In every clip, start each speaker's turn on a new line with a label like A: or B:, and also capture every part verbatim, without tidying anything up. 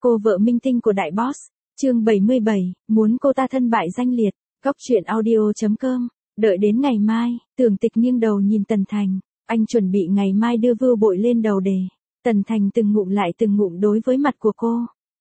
A: Cô vợ minh tinh của đại boss, chương bảy mươi bảy, muốn cô ta thân bại danh liệt, góc truyện audio chấm com, đợi đến ngày mai, Tưởng Tịch nghiêng đầu nhìn Tần Thành, anh chuẩn bị ngày mai đưa Vưu Bội lên đầu đề. Tần Thành từng ngụm lại từng ngụm đối với mặt của cô.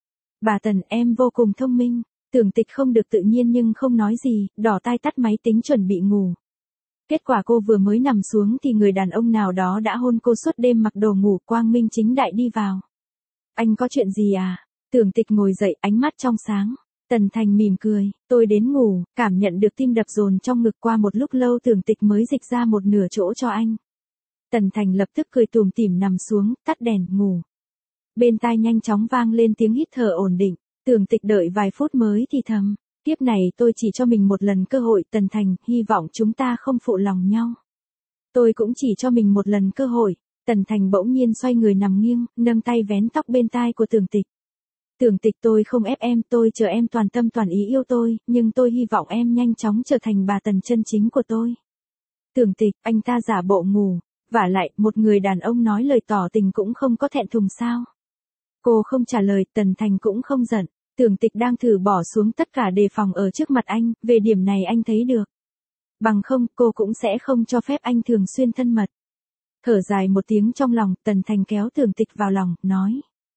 A: Bà Tần, em vô cùng thông minh. Tưởng Tịch không được tự nhiên nhưng không nói gì, đỏ tai tắt máy tính chuẩn bị ngủ. Kết quả cô vừa mới nằm xuống thì người đàn ông nào đó đã hôn cô suốt đêm mặc đồ ngủ quang minh chính đại đi vào. Anh có chuyện gì à? Tưởng Tịch ngồi dậy ánh mắt trong sáng. Tần Thành mỉm cười, tôi đến ngủ, cảm nhận được tim đập dồn trong ngực qua một lúc lâu Tưởng Tịch mới dịch ra một nửa chỗ cho anh. Tần Thành lập tức cười tủm tỉm nằm xuống, tắt đèn, ngủ. Bên tai nhanh chóng vang lên tiếng hít thở ổn định, Tưởng Tịch đợi vài phút mới thì thầm, tiếp này tôi chỉ cho mình một lần cơ hội Tần Thành, hy vọng chúng ta không phụ lòng nhau. Tôi cũng chỉ cho mình một lần cơ hội. Tần Thành bỗng nhiên xoay người nằm nghiêng, nâng tay vén tóc bên tai của Tưởng Tịch. Tưởng Tịch, tôi không ép em, tôi chờ em toàn tâm toàn ý yêu tôi, nhưng tôi hy vọng em nhanh chóng trở thành bà Tần chân chính của tôi. Tưởng Tịch, anh ta giả bộ ngủ, vả lại, một người đàn ông nói lời tỏ tình cũng không có thẹn thùng sao. Cô không trả lời, Tần Thành cũng không giận, Tưởng Tịch đang thử bỏ xuống tất cả đề phòng ở trước mặt anh, về điểm này anh thấy được. Bằng không, cô cũng sẽ không cho phép anh thường xuyên thân mật. Thở dài một tiếng trong lòng, Tần Thành kéo Tưởng Tịch vào lòng, nói.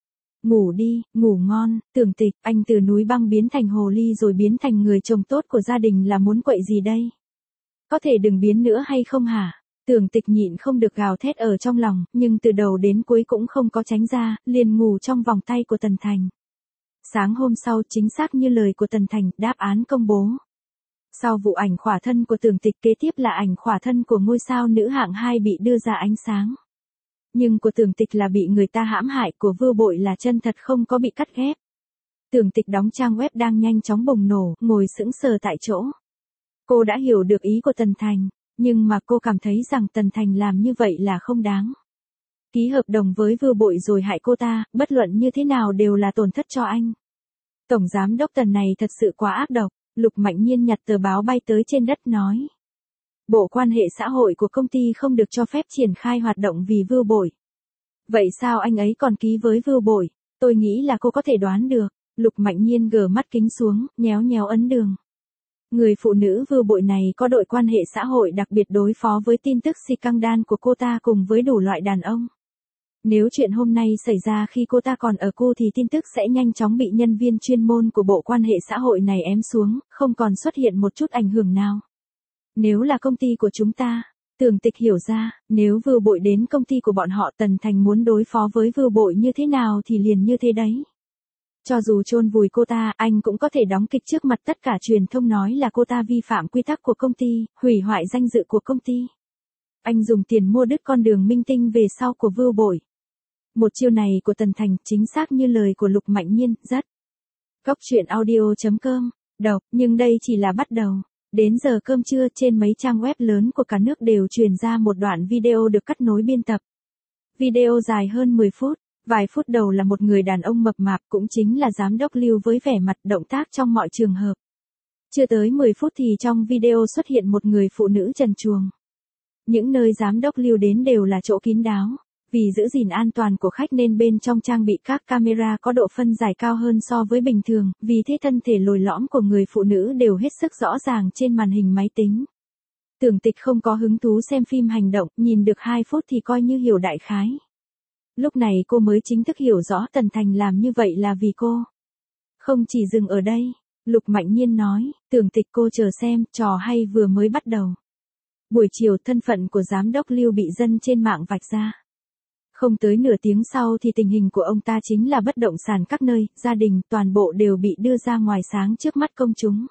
A: Ngủ đi, ngủ ngon, Tưởng Tịch, anh từ núi băng biến thành hồ ly rồi biến thành người chồng tốt của gia đình là muốn quậy gì đây? Có thể đừng biến nữa hay không hả? Tưởng Tịch nhịn không được gào thét ở trong lòng, nhưng từ đầu đến cuối cũng không có tránh ra, liền ngủ trong vòng tay của Tần Thành. Sáng hôm sau, chính xác như lời của Tần Thành, đáp án công bố. Sau vụ ảnh khỏa thân của Tưởng Tịch kế tiếp là ảnh khỏa thân của ngôi sao nữ hạng hai bị đưa ra ánh sáng. Nhưng của Tưởng Tịch là bị người ta hãm hại, của Vưu Bội là chân thật không có bị cắt ghép. Tưởng Tịch đóng trang web đang nhanh chóng bùng nổ, ngồi sững sờ tại chỗ. Cô đã hiểu được ý của Tần Thành, nhưng mà cô cảm thấy rằng Tần Thành làm như vậy là không đáng. Ký hợp đồng với Vưu Bội rồi hại cô ta, bất luận như thế nào đều là tổn thất cho anh. Tổng giám đốc Tần này thật sự quá ác độc. Lục Mạnh Nhiên nhặt tờ báo bay tới trên đất nói. Bộ quan hệ xã hội của công ty không được cho phép triển khai hoạt động vì Vưu Bội. Vậy sao anh ấy còn ký với Vưu Bội? Tôi nghĩ là cô có thể đoán được. Lục Mạnh Nhiên gờ mắt kính xuống, nhéo nhéo ấn đường. Người phụ nữ Vưu Bội này có đội quan hệ xã hội đặc biệt đối phó với tin tức scandal của cô ta cùng với đủ loại đàn ông. Nếu chuyện hôm nay xảy ra khi cô ta còn ở cô thì tin tức sẽ nhanh chóng bị nhân viên chuyên môn của bộ quan hệ xã hội này ém xuống, không còn xuất hiện một chút ảnh hưởng nào. Nếu là công ty của chúng ta, Tưởng Tịch hiểu ra, nếu Vưu Bội đến công ty của bọn họ Tần Thành muốn đối phó với Vưu Bội như thế nào thì liền như thế đấy. Cho dù chôn vùi cô ta, anh cũng có thể đóng kịch trước mặt tất cả truyền thông nói là cô ta vi phạm quy tắc của công ty, hủy hoại danh dự của công ty. Anh dùng tiền mua đứt con đường minh tinh về sau của Vưu Bội. Một chiêu này của Tần Thành chính xác như lời của Lục Mạnh Nhiên, rất. Góc truyện audio chấm com, đọc, nhưng đây chỉ là bắt đầu. Đến giờ cơm trưa trên mấy trang web lớn của cả nước đều truyền ra một đoạn video được cắt nối biên tập. Video dài hơn mười phút, vài phút đầu là một người đàn ông mập mạp cũng chính là giám đốc Lưu với vẻ mặt động tác trong mọi trường hợp. Chưa tới mười phút thì trong video xuất hiện một người phụ nữ trần truồng. Những nơi giám đốc Lưu đến đều là chỗ kín đáo. Vì giữ gìn an toàn của khách nên bên trong trang bị các camera có độ phân giải cao hơn so với bình thường, vì thế thân thể lồi lõm của người phụ nữ đều hết sức rõ ràng trên màn hình máy tính. Tưởng Tịch không có hứng thú xem phim hành động, nhìn được hai phút thì coi như hiểu đại khái. Lúc này cô mới chính thức hiểu rõ Tần Thành làm như vậy là vì cô. Không chỉ dừng ở đây, Lục Mạnh Nhiên nói, Tưởng Tịch cô chờ xem, trò hay vừa mới bắt đầu. Buổi chiều thân phận của giám đốc Lưu bị dân trên mạng vạch ra. Không tới nửa tiếng sau thì tình hình của ông ta chính là bất động sản các nơi, gia đình, toàn bộ đều bị đưa ra ngoài sáng trước mắt công chúng.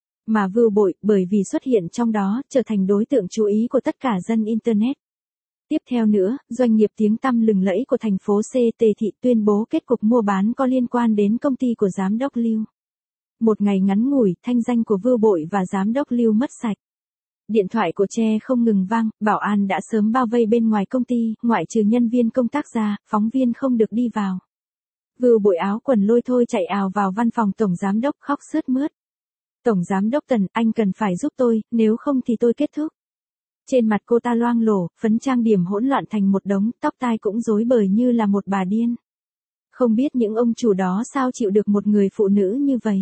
A: Mà Vưu Bội, bởi vì xuất hiện trong đó, trở thành đối tượng chú ý của tất cả dân Internet. Tiếp theo nữa, doanh nghiệp tiếng tăm lừng lẫy của thành phố C T Thị tuyên bố kết cục mua bán có liên quan đến công ty của giám đốc Lưu. Một ngày ngắn ngủi, thanh danh của Vưu Bội và giám đốc Lưu mất sạch. Điện thoại của Che không ngừng vang, bảo an đã sớm bao vây bên ngoài công ty, ngoại trừ nhân viên công tác ra, phóng viên không được đi vào. Vưu Bội áo quần lôi thôi chạy ào vào văn phòng tổng giám đốc khóc sướt mướt. Tổng giám đốc Tần, anh cần phải giúp tôi, nếu không thì tôi kết thúc. Trên mặt cô ta loang lổ, phấn trang điểm hỗn loạn thành một đống, tóc tai cũng rối bời như là một bà điên. Không biết những ông chủ đó sao chịu được một người phụ nữ như vậy.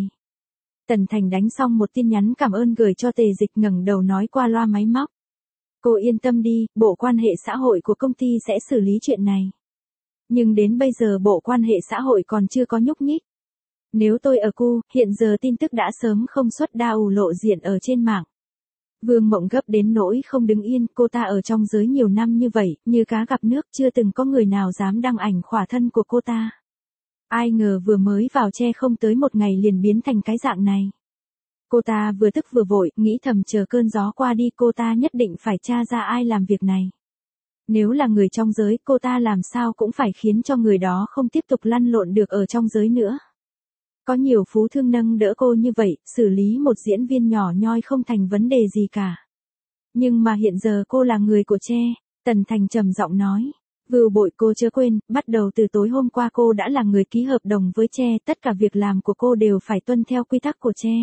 A: Tần Thành đánh xong một tin nhắn cảm ơn gửi cho Tề Dịch, ngẩng đầu nói qua loa máy móc. Cô yên tâm đi, bộ quan hệ xã hội của công ty sẽ xử lý chuyện này. Nhưng đến bây giờ bộ quan hệ xã hội còn chưa có nhúc nhích. Nếu tôi ở cu, hiện giờ tin tức đã sớm không xuất đao lộ diện ở trên mạng. Vương Mộng gấp đến nỗi không đứng yên, cô ta ở trong giới nhiều năm như vậy, như cá gặp nước, chưa từng có người nào dám đăng ảnh khỏa thân của cô ta. Ai ngờ vừa mới vào che không tới một ngày liền biến thành cái dạng này. Cô ta vừa tức vừa vội, nghĩ thầm chờ cơn gió qua đi cô ta nhất định phải tra ra ai làm việc này. Nếu là người trong giới, cô ta làm sao cũng phải khiến cho người đó không tiếp tục lăn lộn được ở trong giới nữa. Có nhiều phú thương nâng đỡ cô như vậy, xử lý một diễn viên nhỏ nhoi không thành vấn đề gì cả. Nhưng mà hiện giờ cô là người của Che, Tần Thành trầm giọng nói. Vưu Bội, cô chưa quên, bắt đầu từ tối hôm qua cô đã là người ký hợp đồng với Che, tất cả việc làm của cô đều phải tuân theo quy tắc của Che.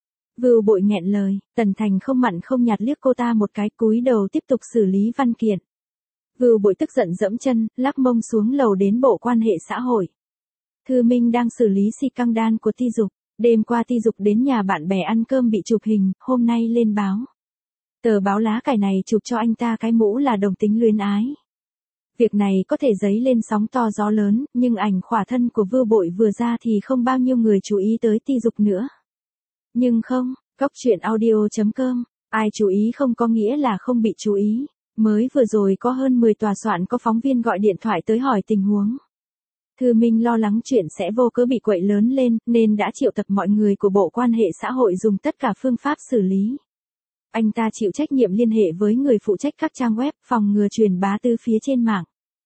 A: Vưu Bội nghẹn lời, Tần Thành không mặn không nhạt liếc cô ta một cái, cúi đầu tiếp tục xử lý văn kiện. Vưu Bội tức giận dẫm chân, lắc mông xuống lầu đến bộ quan hệ xã hội. Thư Minh đang xử lý si căng đan của Ti Dục, đêm qua Ti Dục đến nhà bạn bè ăn cơm bị chụp hình, hôm nay lên báo. Tờ báo lá cải này chụp cho anh ta cái mũ là đồng tính luyến ái. Việc này có thể dấy lên sóng to gió lớn, nhưng ảnh khỏa thân của Vưu Bội vừa ra thì không bao nhiêu người chú ý tới Ti Dục nữa. Nhưng không, Cóc Truyện Audio chấm com, ai chú ý không có nghĩa là không bị chú ý. Mới vừa rồi có hơn mười tòa soạn có phóng viên gọi điện thoại tới hỏi tình huống. Thư Minh lo lắng chuyện sẽ vô cớ bị quậy lớn lên, nên đã triệu tập mọi người của bộ quan hệ xã hội dùng tất cả phương pháp xử lý. Anh ta chịu trách nhiệm liên hệ với người phụ trách các trang web, phòng ngừa truyền bá từ phía trên mạng.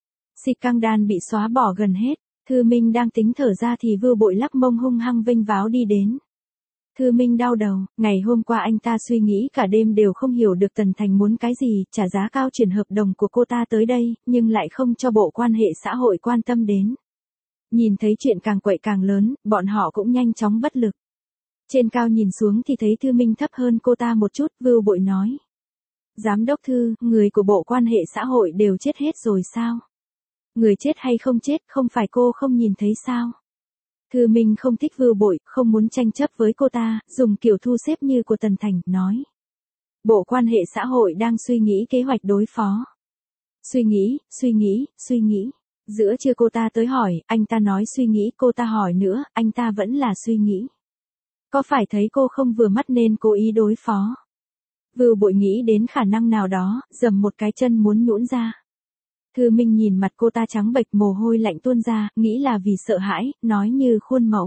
A: Si căng đan bị xóa bỏ gần hết, Thư Minh đang tính thở ra thì Vưu Bội lắc mông hung hăng vênh váo đi đến. Thư Minh đau đầu, ngày hôm qua anh ta suy nghĩ cả đêm đều không hiểu được Tần Thành muốn cái gì, trả giá cao chuyển hợp đồng của cô ta tới đây, nhưng lại không cho bộ quan hệ xã hội quan tâm đến. Nhìn thấy chuyện càng quậy càng lớn, bọn họ cũng nhanh chóng bất lực. Trên cao nhìn xuống thì thấy Thư Minh thấp hơn cô ta một chút, Vưu Bội nói. Giám đốc Thư, người của bộ quan hệ xã hội đều chết hết rồi sao? Người chết hay không chết, không phải cô không nhìn thấy sao? Thư Minh không thích Vưu Bội, không muốn tranh chấp với cô ta, dùng kiểu thu xếp như của Tần Thành, nói. Bộ quan hệ xã hội đang suy nghĩ kế hoạch đối phó. Suy nghĩ, suy nghĩ, suy nghĩ. Giữa trưa cô ta tới hỏi, anh ta nói suy nghĩ, cô ta hỏi nữa, anh ta vẫn là suy nghĩ. Có phải thấy cô không vừa mắt nên cố ý đối phó? Vưu Bội nghĩ đến khả năng nào đó, giầm một cái chân muốn nhũn ra. Thư Minh nhìn mặt cô ta trắng bệch, mồ hôi lạnh tuôn ra, nghĩ là vì sợ hãi, nói như khuôn mẫu.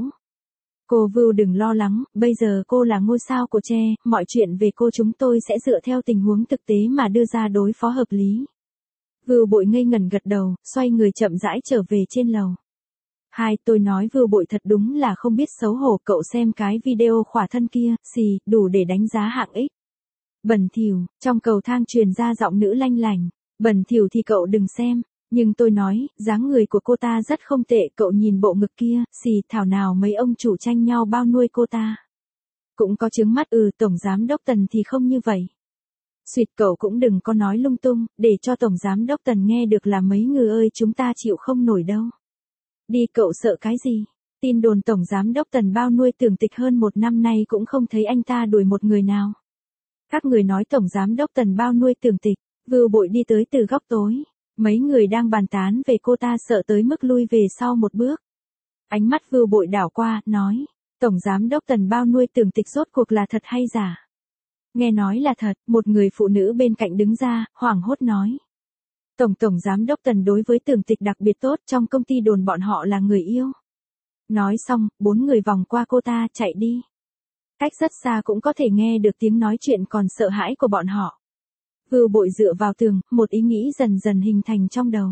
A: Cô Vưu đừng lo lắng, bây giờ cô là ngôi sao của Che, mọi chuyện về cô chúng tôi sẽ dựa theo tình huống thực tế mà đưa ra đối phó hợp lý. Vưu Bội ngây ngẩn gật đầu, xoay người chậm rãi trở về trên lầu. Hai, tôi nói Vưu Bội thật đúng là không biết xấu hổ, cậu xem cái video khỏa thân kia, xì, đủ để đánh giá hạng X. Bẩn thỉu, trong cầu thang truyền ra giọng nữ lanh lành. Bẩn thỉu thì cậu đừng xem, nhưng tôi nói, dáng người của cô ta rất không tệ, cậu nhìn bộ ngực kia, xì, thảo nào mấy ông chủ tranh nhau bao nuôi cô ta. Cũng có trứng mắt, ừ, tổng giám đốc Tần thì không như vậy. Xuyệt, cậu cũng đừng có nói lung tung, để cho tổng giám đốc Tần nghe được là mấy người ơi chúng ta chịu không nổi đâu. Đi, cậu sợ cái gì? Tin đồn tổng giám đốc Tần bao nuôi Tưởng Tịch hơn một năm nay cũng không thấy anh ta đuổi một người nào. Các người nói tổng giám đốc Tần bao nuôi Tưởng Tịch. Vưu Bội đi tới từ góc tối. Mấy người đang bàn tán về cô ta sợ tới mức lui về sau một bước. Ánh mắt Vưu Bội đảo qua, nói. Tổng giám đốc Tần bao nuôi Tưởng Tịch rốt cuộc là thật hay giả? Nghe nói là thật, một người phụ nữ bên cạnh đứng ra, hoảng hốt nói. Tổng tổng giám đốc Tần đối với Tưởng Tịch đặc biệt tốt, trong công ty đồn bọn họ là người yêu. Nói xong, bốn người vòng qua cô ta, chạy đi. Cách rất xa cũng có thể nghe được tiếng nói chuyện còn sợ hãi của bọn họ. Vưu Bội dựa vào tường, một ý nghĩ dần dần hình thành trong đầu.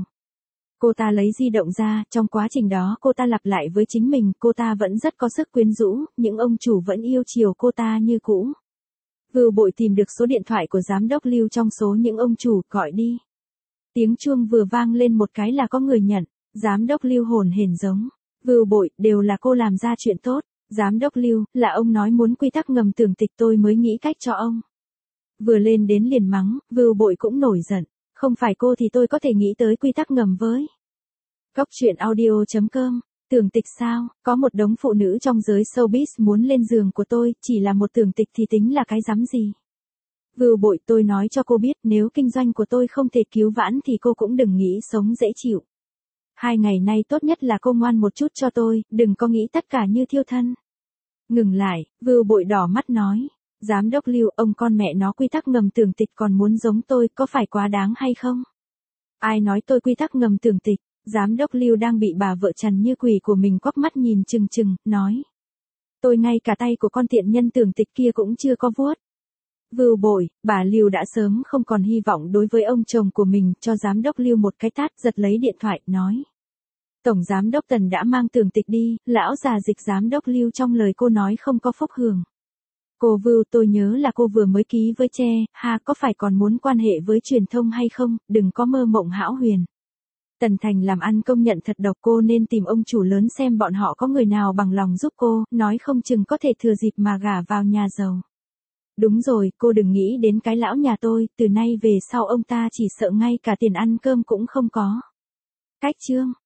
A: Cô ta lấy di động ra, trong quá trình đó cô ta lặp lại với chính mình, cô ta vẫn rất có sức quyến rũ, những ông chủ vẫn yêu chiều cô ta như cũ. Vưu Bội tìm được số điện thoại của giám đốc Lưu trong số những ông chủ, gọi đi. Tiếng chuông vừa vang lên một cái là có người nhận, giám đốc Lưu hồn hển giống. Vưu Bội, đều là cô làm ra chuyện tốt. Giám đốc Lưu, là ông nói muốn quy tắc ngầm Tưởng Tịch tôi mới nghĩ cách cho ông. Vừa lên đến liền mắng, Vưu Bội cũng nổi giận. Không phải cô thì tôi có thể nghĩ tới quy tắc ngầm với. Cóc Truyện Audio chấm com Tưởng Tịch sao, có một đống phụ nữ trong giới showbiz muốn lên giường của tôi, chỉ là một Tưởng Tịch thì tính là cái rắm gì. Vưu Bội, tôi nói cho cô biết, nếu kinh doanh của tôi không thể cứu vãn thì cô cũng đừng nghĩ sống dễ chịu. Hai ngày nay tốt nhất là cô ngoan một chút cho tôi, đừng có nghĩ tất cả như thiêu thân. Ngừng lại, Vưu Bội đỏ mắt nói. Giám đốc Lưu, ông con mẹ nó quy tắc ngầm Tưởng Tịch còn muốn giống tôi, có phải quá đáng hay không? Ai nói tôi quy tắc ngầm Tưởng Tịch? Giám đốc Lưu đang bị bà vợ chằn như quỷ của mình quắc mắt nhìn chừng chừng, nói. Tôi ngay cả tay của con tiện nhân Tưởng Tịch kia cũng chưa có vuốt. Vưu Bội, bà Lưu đã sớm không còn hy vọng đối với ông chồng của mình, cho giám đốc Lưu một cái tát, giật lấy điện thoại, nói. Tổng giám đốc Tần đã mang Tưởng Tịch đi, lão già dịch giám đốc Lưu trong lời cô nói không có phúc hưởng. Cô Vưu, tôi nhớ là cô vừa mới ký với Che, ha, có phải còn muốn quan hệ với truyền thông hay không, đừng có mơ mộng hão huyền. Tần Thành làm ăn công nhận thật độc, cô nên tìm ông chủ lớn xem bọn họ có người nào bằng lòng giúp cô, nói không chừng có thể thừa dịp mà gả vào nhà giàu. Đúng rồi, cô đừng nghĩ đến cái lão nhà tôi, từ nay về sau ông ta chỉ sợ ngay cả tiền ăn cơm cũng không có. Cách chương